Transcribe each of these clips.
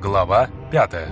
Глава 5.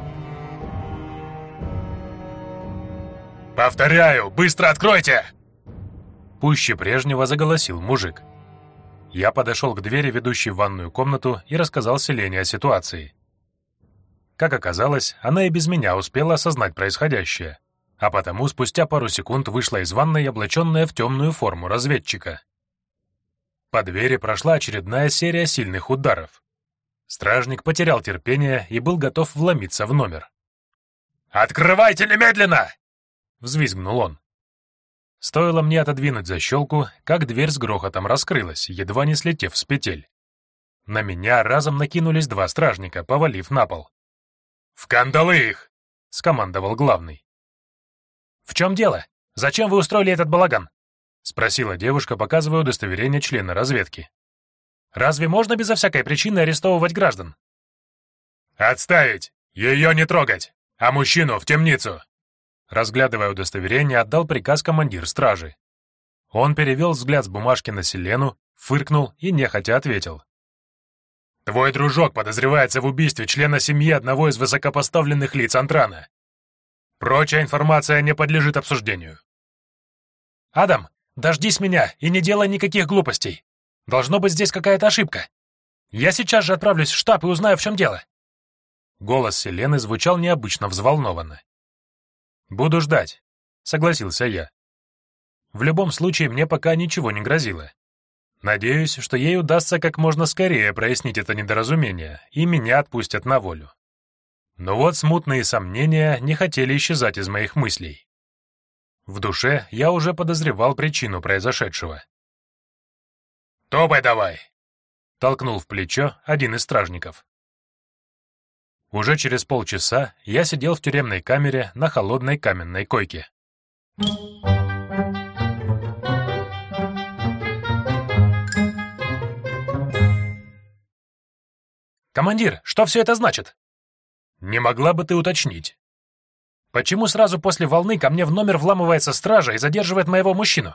«Повторяю, быстро откройте!» Пуще прежнего заголосил мужик. Я подошел к двери, ведущей в ванную комнату, и рассказал Селене о ситуации. Как оказалось, она и без меня успела осознать происходящее, а потому спустя пару секунд вышла из ванной, облаченная в темную форму разведчика. По двери прошла очередная серия сильных ударов. Стражник потерял терпение и был готов вломиться в номер. «Открывайте немедленно!» — взвизгнул он. Стоило мне отодвинуть защелку, как дверь с грохотом раскрылась, едва не слетев с петель. На меня разом накинулись два стражника, повалив на пол. «В кандалы их!» — скомандовал главный. «В чем дело? Зачем вы устроили этот балаган?» — спросила девушка, показывая удостоверение члена разведки. «Разве можно безо всякой причины арестовывать граждан?» «Отставить! Ее не трогать! А мужчину в темницу!» Разглядывая удостоверение, отдал приказ командир стражи. Он перевел взгляд с бумажки на Селену, фыркнул и нехотя ответил. «Твой дружок подозревается в убийстве члена семьи одного из высокопоставленных лиц Антрана. Прочая информация не подлежит обсуждению». «Адам, дождись меня и не делай никаких глупостей. Должно быть здесь какая-то ошибка. Я сейчас же отправлюсь в штаб и узнаю, в чем дело». Голос Селены звучал необычно взволнованно. «Буду ждать», — согласился я. В любом случае, мне пока ничего не грозило. Надеюсь, что ей удастся как можно скорее прояснить это недоразумение, и меня отпустят на волю. Но вот смутные сомнения не хотели исчезать из моих мыслей. В душе я уже подозревал причину произошедшего. «Топай давай!» — толкнул в плечо один из стражников. Уже через полчаса я сидел в тюремной камере на холодной каменной койке. «Командир, что все это значит?» «Не могла бы ты уточнить?» «Почему сразу после волны ко мне в номер вламывается стража и задерживает моего мужчину?»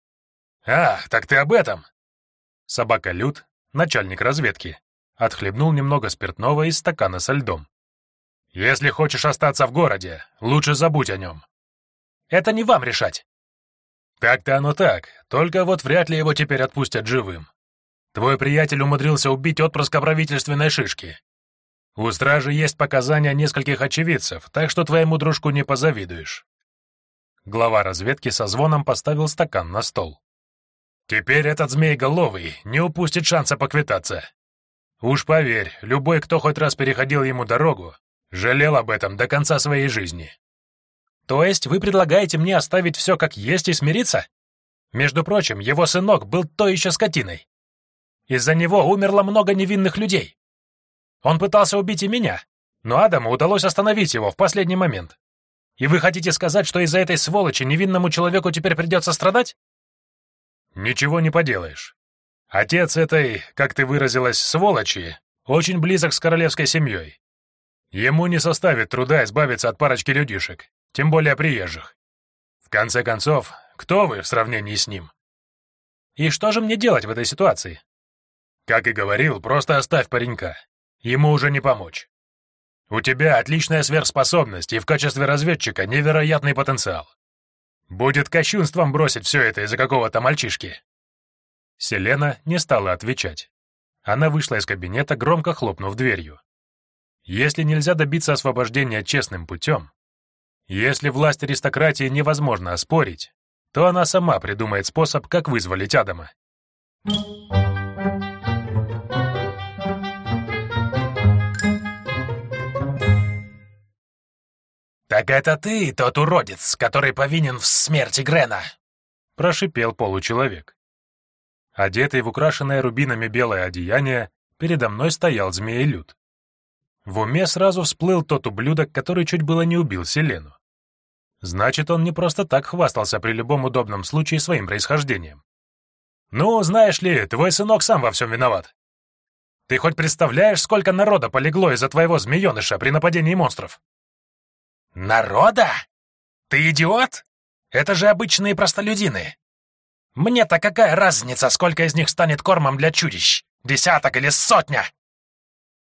«А, так ты об этом!» Собака Люд, начальник разведки, отхлебнул немного спиртного из стакана со льдом. «Если хочешь остаться в городе, лучше забудь о нем». «Это не вам решать». «Так-то оно так, только вот вряд ли его теперь отпустят живым. Твой приятель умудрился убить отпрыска правительственной шишки. У стражи есть показания нескольких очевидцев, так что твоему дружку не позавидуешь». Глава разведки со звоном поставил стакан на стол. «Теперь этот змееголовый не упустит шанса поквитаться. Уж поверь, любой, кто хоть раз переходил ему дорогу, жалел об этом до конца своей жизни». «То есть вы предлагаете мне оставить все как есть и смириться? Между прочим, его сынок был той еще скотиной. Из-за него умерло много невинных людей. Он пытался убить и меня, но Адаму удалось остановить его в последний момент. И вы хотите сказать, что из-за этой сволочи невинному человеку теперь придется страдать?» «Ничего не поделаешь. Отец этой, как ты выразилась, сволочи, очень близок с королевской семьей. Ему не составит труда избавиться от парочки людишек, тем более приезжих. В конце концов, кто вы в сравнении с ним?» «И что же мне делать в этой ситуации?» «Как и говорил, просто оставь паренька. Ему уже не помочь. У тебя отличная сверхспособность и в качестве разведчика невероятный потенциал. Будет кощунством бросить все это из-за какого-то мальчишки». Селена не стала отвечать. Она вышла из кабинета, громко хлопнув дверью. Если нельзя добиться освобождения честным путем, если власть аристократии невозможно оспорить, то она сама придумает способ, как вызволить Адама. «Так это ты, тот уродец, который повинен в смерти Грена?» — прошипел получеловек. Одетый в украшенное рубинами белое одеяние, передо мной стоял змеелюд. В уме сразу всплыл тот ублюдок, который чуть было не убил Селену. Значит, он не просто так хвастался при любом удобном случае своим происхождением. «Ну, знаешь ли, твой сынок сам во всем виноват. Ты хоть представляешь, сколько народа полегло из-за твоего змееныша при нападении монстров?» «Народа? Ты идиот? Это же обычные простолюдины. Мне-то какая разница, сколько из них станет кормом для чудищ? 10 или 100?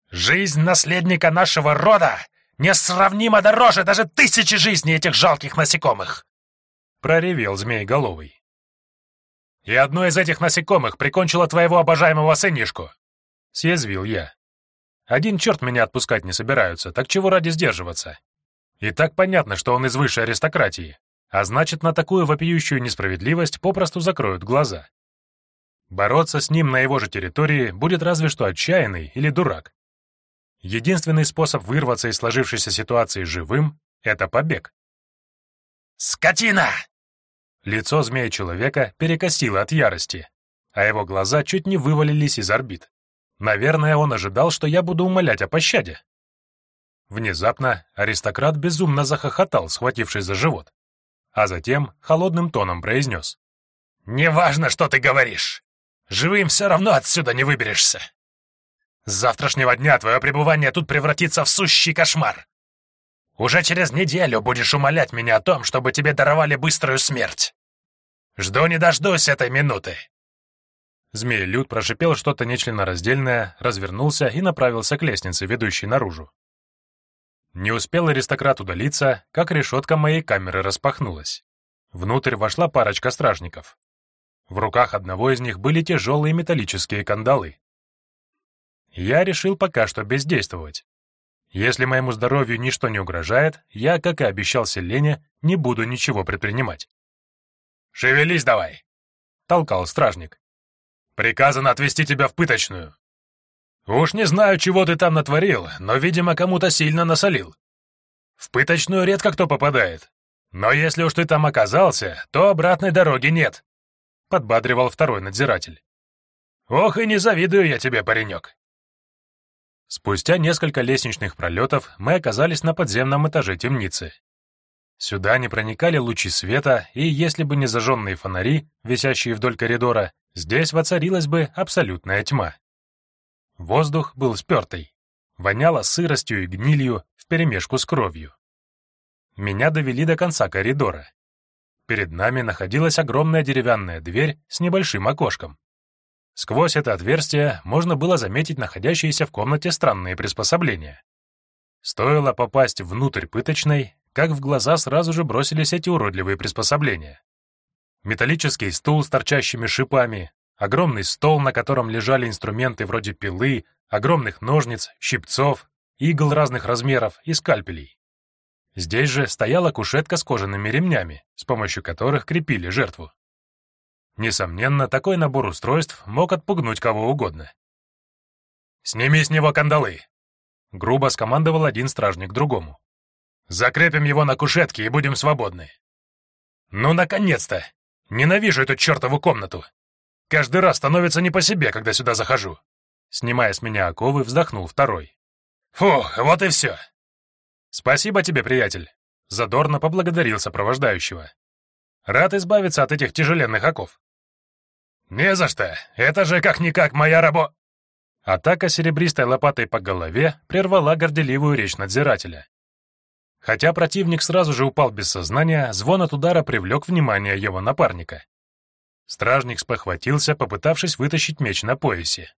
Жизнь наследника нашего рода несравнимо дороже даже 1000 жизней этих жалких насекомых!» — проревел Змееголовый. «И одно из этих насекомых прикончило твоего обожаемого сынишку!» — съязвил я. «Один черт меня отпускать не собираются, так чего ради сдерживаться? И так понятно, что он из высшей аристократии, а значит, на такую вопиющую несправедливость попросту закроют глаза. Бороться с ним на его же территории будет разве что отчаянный или дурак. Единственный способ вырваться из сложившейся ситуации живым — это побег. «Скотина!» Лицо змея-человека перекосило от ярости, а его глаза чуть не вывалились из орбит. Наверное, он ожидал, что я буду умолять о пощаде. Внезапно аристократ безумно захохотал, схватившись за живот, а затем холодным тоном произнес: «Неважно, что ты говоришь. Живым все равно отсюда не выберешься. С завтрашнего дня твое пребывание тут превратится в сущий кошмар. Уже через неделю будешь умолять меня о том, чтобы тебе даровали быструю смерть. Жду не дождусь этой минуты». Змеелюд прошипел что-то нечленораздельное, развернулся и направился к лестнице, ведущей наружу. Не успел аристократ удалиться, как решетка моей камеры распахнулась. Внутрь вошла парочка стражников. В руках одного из них были тяжелые металлические кандалы. Я решил пока что бездействовать. Если моему здоровью ничто не угрожает, я, как и обещал Селене, не буду ничего предпринимать. «Шевелись давай!» — толкал стражник. «Приказано отвезти тебя в пыточную. Уж не знаю, чего ты там натворил, но, видимо, кому-то сильно насолил. В пыточную редко кто попадает. Но если уж ты там оказался, то обратной дороги нет», — подбадривал второй надзиратель. «Ох, и не завидую я тебе, паренек». Спустя несколько лестничных пролетов мы оказались на подземном этаже темницы. Сюда не проникали лучи света, и если бы не зажженные фонари, висящие вдоль коридора, здесь воцарилась бы абсолютная тьма. Воздух был спертый, воняло сыростью и гнилью вперемешку с кровью. Меня довели до конца коридора. Перед нами находилась огромная деревянная дверь с небольшим окошком. Сквозь это отверстие можно было заметить находящиеся в комнате странные приспособления. Стоило попасть внутрь пыточной, как в глаза сразу же бросились эти уродливые приспособления. Металлический стул с торчащими шипами, огромный стол, на котором лежали инструменты вроде пилы, огромных ножниц, щипцов, игл разных размеров и скальпелей. Здесь же стояла кушетка с кожаными ремнями, с помощью которых крепили жертву. Несомненно, такой набор устройств мог отпугнуть кого угодно. «Сними с него кандалы!» — грубо скомандовал один стражник другому. «Закрепим его на кушетке и будем свободны». «Ну, наконец-то! Ненавижу эту чертову комнату! Каждый раз становится не по себе, когда сюда захожу!» Снимая с меня оковы, вздохнул второй. «Фух, вот и все!» «Спасибо тебе, приятель!» — задорно поблагодарил сопровождающего. «Рад избавиться от этих тяжеленных оков». «Не за что! Это же как-никак моя работа!» Атака серебристой лопатой по голове прервала горделивую речь надзирателя. Хотя противник сразу же упал без сознания, звон от удара привлек внимание его напарника. Стражник спохватился, попытавшись вытащить меч на поясе.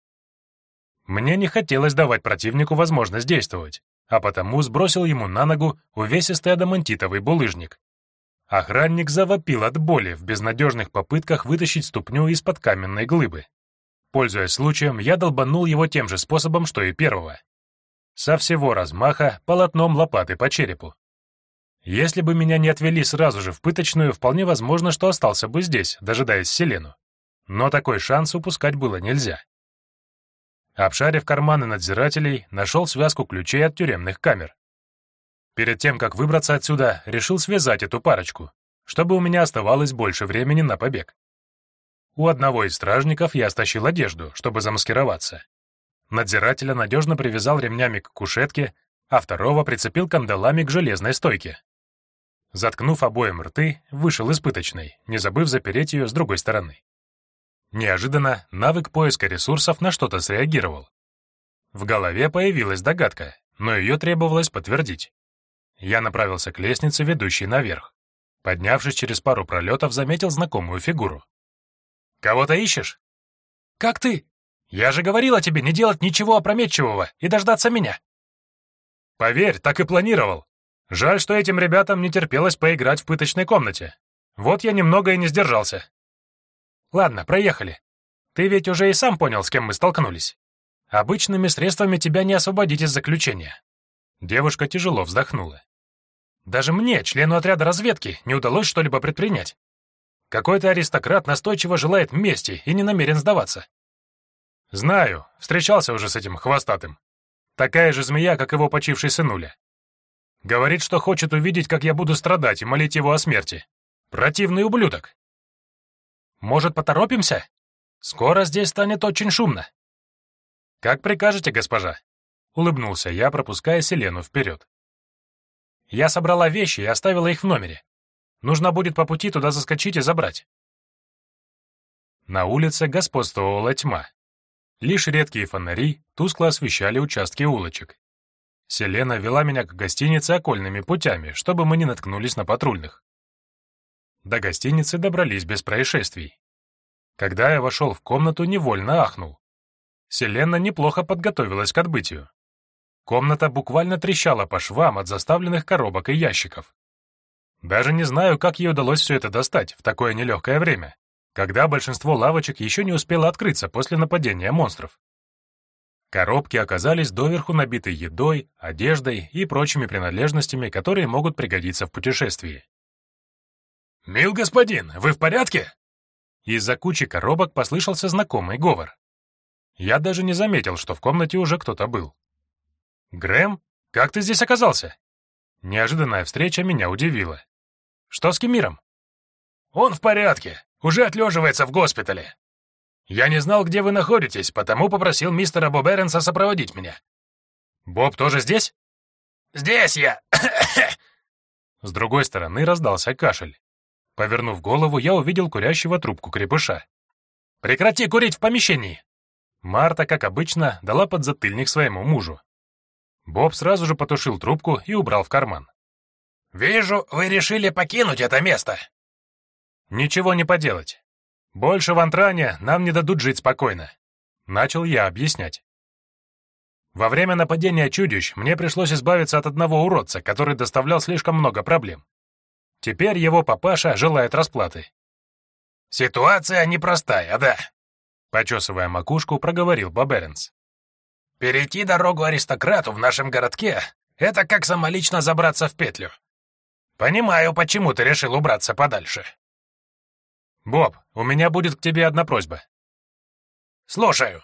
Мне не хотелось давать противнику возможность действовать, а потому сбросил ему на ногу увесистый адамантитовый булыжник. Охранник завопил от боли в безнадежных попытках вытащить ступню из-под каменной глыбы. Пользуясь случаем, я долбанул его тем же способом, что и первого. Со всего размаха полотном лопаты по черепу. Если бы меня не отвели сразу же в пыточную, вполне возможно, что остался бы здесь, дожидаясь Селену. Но такой шанс упускать было нельзя. Обшарив карманы надзирателей, нашел связку ключей от тюремных камер. Перед тем, как выбраться отсюда, решил связать эту парочку, чтобы у меня оставалось больше времени на побег. У одного из стражников я стащил одежду, чтобы замаскироваться. Надзирателя надежно привязал ремнями к кушетке, а второго прицепил кандалами к железной стойке. Заткнув обоим рты, вышел из пыточной, не забыв запереть ее с другой стороны. Неожиданно навык поиска ресурсов на что-то среагировал. В голове появилась догадка, но ее требовалось подтвердить. Я направился к лестнице, ведущей наверх. Поднявшись через пару пролетов, заметил знакомую фигуру. «Кого-то ищешь?» «Как ты?» Я же говорила тебе не делать ничего опрометчивого и дождаться меня. Поверь, так и планировал. Жаль, что этим ребятам не терпелось поиграть в пыточной комнате. Вот я немного и не сдержался. Ладно, проехали. Ты ведь уже и сам понял, с кем мы столкнулись. Обычными средствами тебя не освободить из заключения. Девушка тяжело вздохнула. Даже мне, члену отряда разведки, не удалось что-либо предпринять. Какой-то аристократ настойчиво желает мести и не намерен сдаваться. Знаю, встречался уже с этим хвостатым. Такая же змея, как его почивший сынуля. Говорит, что хочет увидеть, как я буду страдать, и молить его о смерти. Противный ублюдок. Может, поторопимся? Скоро здесь станет очень шумно. Как прикажете, госпожа? Улыбнулся я, пропуская Селену вперед. Я собрала вещи и оставила их в номере. Нужно будет по пути туда заскочить и забрать. На улице господствовала тьма. Лишь редкие фонари тускло освещали участки улочек. Селена вела меня к гостинице окольными путями, чтобы мы не наткнулись на патрульных. До гостиницы добрались без происшествий. Когда я вошел в комнату, невольно ахнул. Селена неплохо подготовилась к отбытию. Комната буквально трещала по швам от заставленных коробок и ящиков. Даже не знаю, как ей удалось все это достать в такое нелегкое время, когда большинство лавочек еще не успело открыться после нападения монстров. Коробки оказались доверху набиты едой, одеждой и прочими принадлежностями, которые могут пригодиться в путешествии. «Мил господин, вы в порядке?» Из-за кучи коробок послышался знакомый говор. Я даже не заметил, что в комнате уже кто-то был. «Грэм, как ты здесь оказался?» Неожиданная встреча меня удивила. «Что с Кемиром?» «Он в порядке, уже отлеживается в госпитале. Я не знал, где вы находитесь, потому попросил мистера Боберенса сопроводить меня». «Боб тоже здесь?» «Здесь я!» С другой стороны раздался кашель. Повернув голову, я увидел курящего трубку крепыша. «Прекрати курить в помещении!» Марта, как обычно, дала подзатыльник своему мужу. Боб сразу же потушил трубку и убрал в карман. «Вижу, вы решили покинуть это место». «Ничего не поделать. Больше в Антране нам не дадут жить спокойно», — начал я объяснять. Во время нападения чудищ мне пришлось избавиться от одного уродца, который доставлял слишком много проблем. Теперь его папаша желает расплаты. «Ситуация непростая, да», — почесывая макушку, проговорил Боберенс. «Перейти дорогу аристократу в нашем городке — это как самолично забраться в петлю. Понимаю, почему ты решил убраться подальше». «Боб, у меня будет к тебе одна просьба». «Слушаю».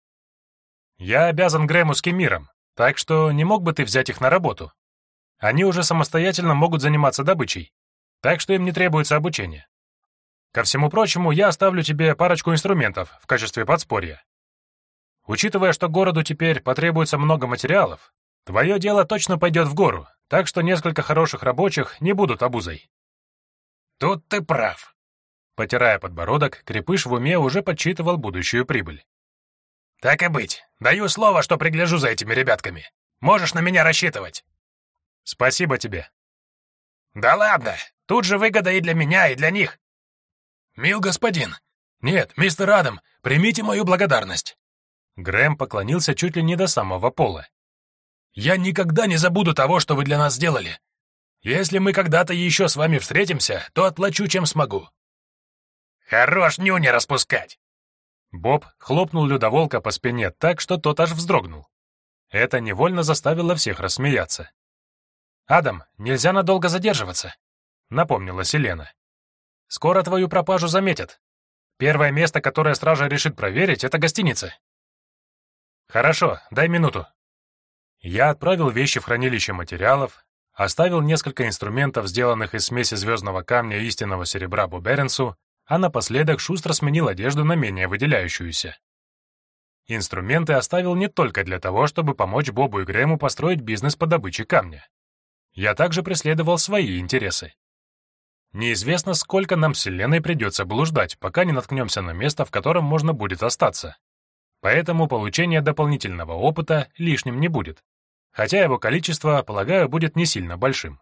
«Я обязан Грэму с Кемиром, так что не мог бы ты взять их на работу? Они уже самостоятельно могут заниматься добычей, так что им не требуется обучение. Ко всему прочему, я оставлю тебе парочку инструментов в качестве подспорья. Учитывая, что городу теперь потребуется много материалов, твое дело точно пойдет в гору, так что несколько хороших рабочих не будут обузой». «Тут ты прав». Потирая подбородок, крепыш в уме уже подсчитывал будущую прибыль. «Так и быть. Даю слово, что пригляжу за этими ребятками. Можешь на меня рассчитывать». «Спасибо тебе». «Да ладно. Тут же выгода и для меня, и для них». «Мил господин. Нет, мистер Адам, примите мою благодарность». Грэм поклонился чуть ли не до самого пола. «Я никогда не забуду того, что вы для нас сделали. Если мы когда-то еще с вами встретимся, то отплачу, чем смогу». «Хорош нюни распускать!» Боб хлопнул людоволка по спине так, что тот аж вздрогнул. Это невольно заставило всех рассмеяться. «Адам, нельзя надолго задерживаться», — напомнила Селена. «Скоро твою пропажу заметят. Первое место, которое стража решит проверить, — это гостиница». «Хорошо, дай минуту». Я отправил вещи в хранилище материалов, оставил несколько инструментов, сделанных из смеси звездного камня и истинного серебра Боберенсу, а напоследок шустро сменил одежду на менее выделяющуюся. Инструменты оставил не только для того, чтобы помочь Бобу и Грэму построить бизнес по добыче камня. Я также преследовал свои интересы. Неизвестно, сколько нам с Селеной придется блуждать, пока не наткнемся на место, в котором можно будет остаться. Поэтому получение дополнительного опыта лишним не будет, хотя его количество, полагаю, будет не сильно большим.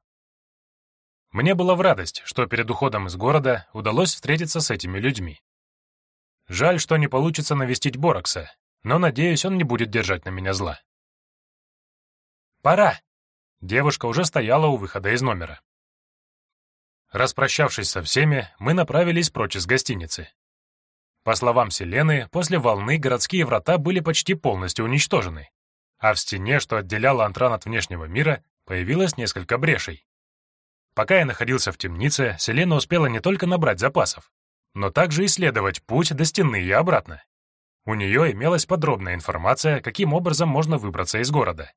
Мне было в радость, что перед уходом из города удалось встретиться с этими людьми. Жаль, что не получится навестить Боракса, но, надеюсь, он не будет держать на меня зла. «Пора!» Девушка уже стояла у выхода из номера. Распрощавшись со всеми, мы направились прочь из гостиницы. По словам Селены, после волны городские врата были почти полностью уничтожены, а в стене, что отделяла Антран от внешнего мира, появилось несколько брешей. Пока я находился в темнице, Селена успела не только набрать запасов, но также исследовать путь до стены и обратно. У нее имелась подробная информация, каким образом можно выбраться из города.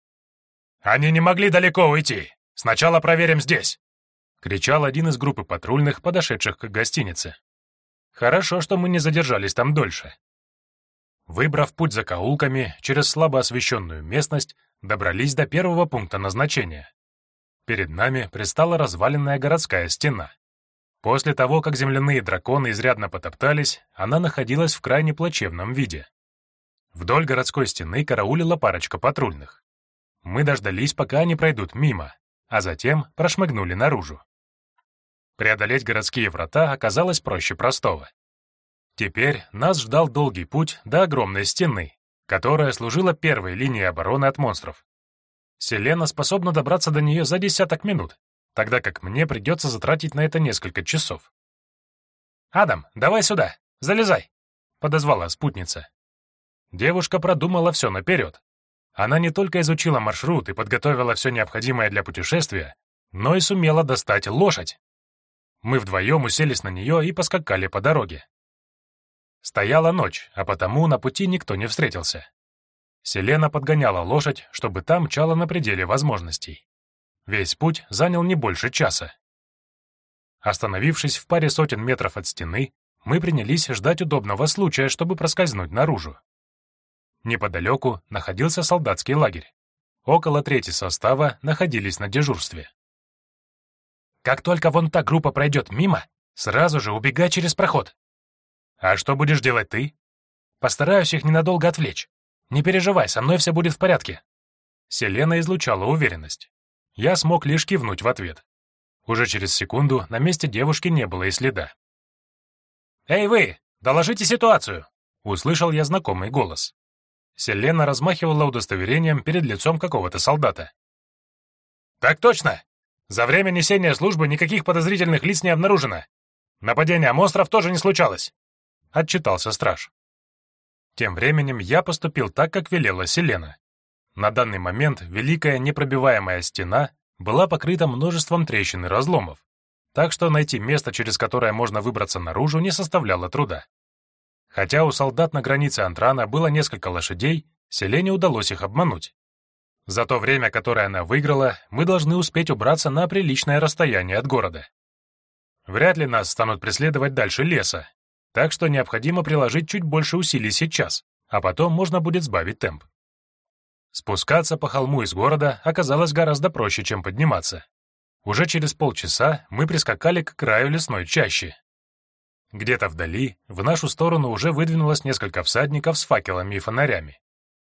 «Они не могли далеко уйти! Сначала проверим здесь!» — кричал один из группы патрульных, подошедших к гостинице. Хорошо, что мы не задержались там дольше. Выбрав путь закоулками через слабо освещенную местность, добрались до первого пункта назначения. Перед нами предстала разваленная городская стена. После того, как земляные драконы изрядно потоптались, она находилась в крайне плачевном виде. Вдоль городской стены караулила парочка патрульных. Мы дождались, пока они пройдут мимо, а затем прошмыгнули наружу. Преодолеть городские врата оказалось проще простого. Теперь нас ждал долгий путь до огромной стены, которая служила первой линией обороны от монстров. Селена способна добраться до нее за десяток минут, тогда как мне придется затратить на это несколько часов. «Адам, давай сюда, залезай!» — подозвала спутница. Девушка продумала все наперед. Она не только изучила маршрут и подготовила все необходимое для путешествия, но и сумела достать лошадь. Мы вдвоем уселись на нее и поскакали по дороге. Стояла ночь, а потому на пути никто не встретился. Селена подгоняла лошадь, чтобы та мчала на пределе возможностей. Весь путь занял не больше часа. Остановившись в паре сотен метров от стены, мы принялись ждать удобного случая, чтобы проскользнуть наружу. Неподалеку находился солдатский лагерь. Около трети состава находились на дежурстве. «Как только вон та группа пройдет мимо, сразу же убегай через проход». «А что будешь делать ты?» «Постараюсь их ненадолго отвлечь. Не переживай, со мной все будет в порядке». Селена излучала уверенность. Я смог лишь кивнуть в ответ. Уже через секунду на месте девушки не было и следа. «Эй вы, доложите ситуацию!» — услышал я знакомый голос. Селена размахивала удостоверением перед лицом какого-то солдата. «Так точно! За время несения службы никаких подозрительных лиц не обнаружено. Нападения монстров тоже не случалось», — отчитался страж. Тем временем я поступил так, как велела Селена. На данный момент великая непробиваемая стена была покрыта множеством трещин и разломов, так что найти место, через которое можно выбраться наружу, не составляло труда. Хотя у солдат на границе Антрана было несколько лошадей, Селене удалось их обмануть. За то время, которое она выиграла, мы должны успеть убраться на приличное расстояние от города. Вряд ли нас станут преследовать дальше леса, так что необходимо приложить чуть больше усилий сейчас, а потом можно будет сбавить темп. Спускаться по холму из города оказалось гораздо проще, чем подниматься. Уже через полчаса мы прискакали к краю лесной чащи. Где-то вдали в нашу сторону уже выдвинулось несколько всадников с факелами и фонарями.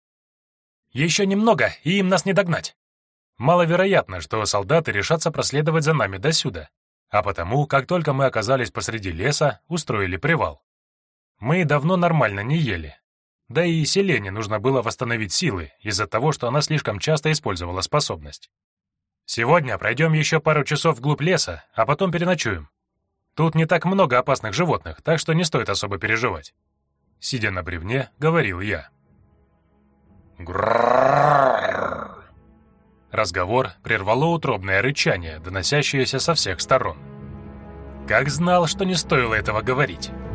«Еще немного, и им нас не догнать!» Маловероятно, что солдаты решатся проследовать за нами досюда, а потому, как только мы оказались посреди леса, устроили привал. Мы давно нормально не ели. Да и Селене нужно было восстановить силы из-за того, что она слишком часто использовала способность. «Сегодня пройдем еще пару часов вглубь леса, а потом переночуем. Тут не так много опасных животных, так что не стоит особо переживать», — сидя на бревне, говорил я. «Гррррррр!» Разговор прервало утробное рычание, доносящееся со всех сторон. Как знал, что не стоило этого говорить.